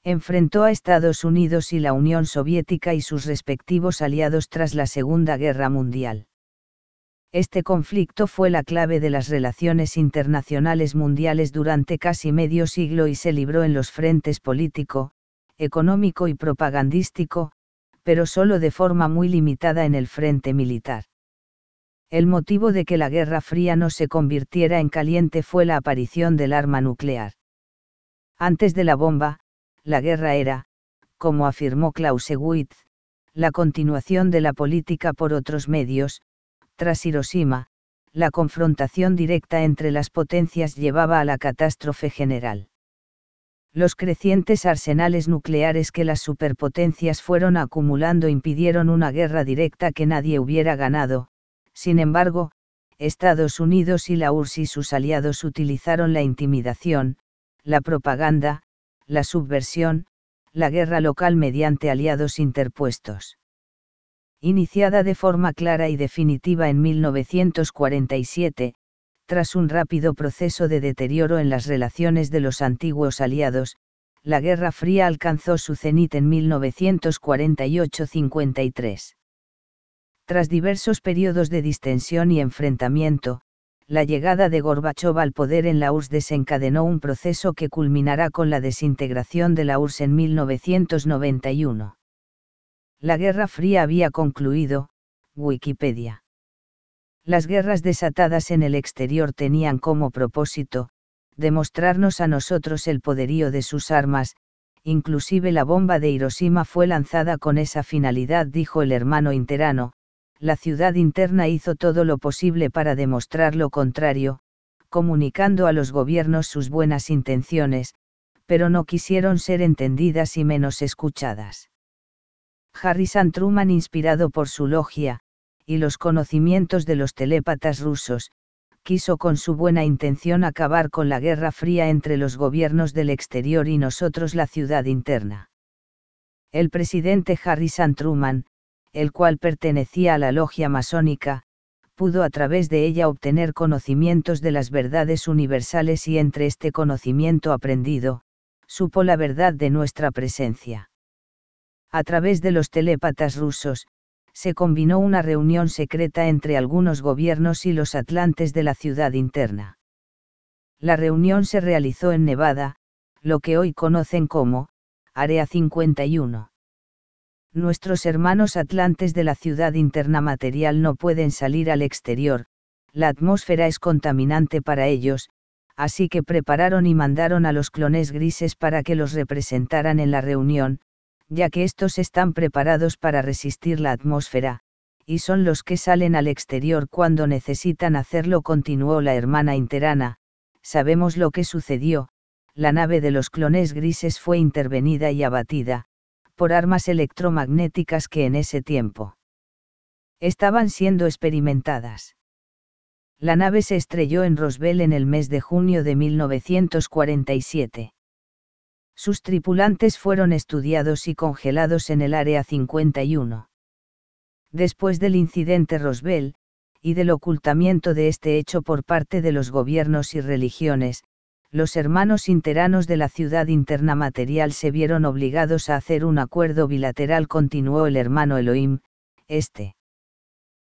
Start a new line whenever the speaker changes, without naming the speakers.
Enfrentó a Estados Unidos y la Unión Soviética y sus respectivos aliados tras la Segunda Guerra Mundial. Este conflicto fue la clave de las relaciones internacionales mundiales durante casi medio siglo y se libró en los frentes político, económico y propagandístico, pero solo de forma muy limitada en el frente militar. El motivo de que la Guerra Fría no se convirtiera en caliente fue la aparición del arma nuclear. Antes de la bomba, la guerra era, como afirmó Clausewitz, la continuación de la política por otros medios. Tras Hiroshima, la confrontación directa entre las potencias llevaba a la catástrofe general. Los crecientes arsenales nucleares que las superpotencias fueron acumulando impidieron una guerra directa que nadie hubiera ganado. Sin embargo, Estados Unidos y la URSS y sus aliados utilizaron la intimidación, la propaganda, la subversión, la guerra local mediante aliados interpuestos. Iniciada de forma clara y definitiva en 1947, tras un rápido proceso de deterioro en las relaciones de los antiguos aliados, la Guerra Fría alcanzó su cenit en 1948-53. Tras diversos periodos de distensión y enfrentamiento, la llegada de Gorbachov al poder en la URSS desencadenó un proceso que culminará con la desintegración de la URSS en 1991. La Guerra Fría había concluido. Wikipedia. Las guerras desatadas en el exterior tenían como propósito, demostrarnos a nosotros el poderío de sus armas, inclusive la bomba de Hiroshima fue lanzada con esa finalidad, dijo el hermano interano. La ciudad interna hizo todo lo posible para demostrar lo contrario, comunicando a los gobiernos sus buenas intenciones, pero no quisieron ser entendidas y menos escuchadas. Harrison Truman, inspirado por su logia, y los conocimientos de los telépatas rusos, quiso con su buena intención acabar con la Guerra Fría entre los gobiernos del exterior y nosotros la ciudad interna. El presidente Harrison Truman, el cual pertenecía a la logia masónica, pudo a través de ella obtener conocimientos de las verdades universales y entre este conocimiento aprendido, supo la verdad de nuestra presencia. A través de los telépatas rusos, se combinó una reunión secreta entre algunos gobiernos y los atlantes de la ciudad interna. La reunión se realizó en Nevada, lo que hoy conocen como Área 51. Nuestros hermanos atlantes de la ciudad interna material no pueden salir al exterior, la atmósfera es contaminante para ellos, así que prepararon y mandaron a los clones grises para que los representaran en la reunión, ya que estos están preparados para resistir la atmósfera, y son los que salen al exterior cuando necesitan hacerlo, continuó la hermana interana. Sabemos lo que sucedió, la nave de los clones grises fue intervenida y abatida, por armas electromagnéticas que en ese tiempo estaban siendo experimentadas. La nave se estrelló en Roswell en el mes de junio de 1947. Sus tripulantes fueron estudiados y congelados en el Área 51. Después del incidente Roswell, y del ocultamiento de este hecho por parte de los gobiernos y religiones, los hermanos interanos de la ciudad interna material se vieron obligados a hacer un acuerdo bilateral, continuó el hermano Elohim. Este